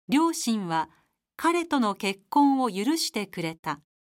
両親は彼との結婚を許してくれた。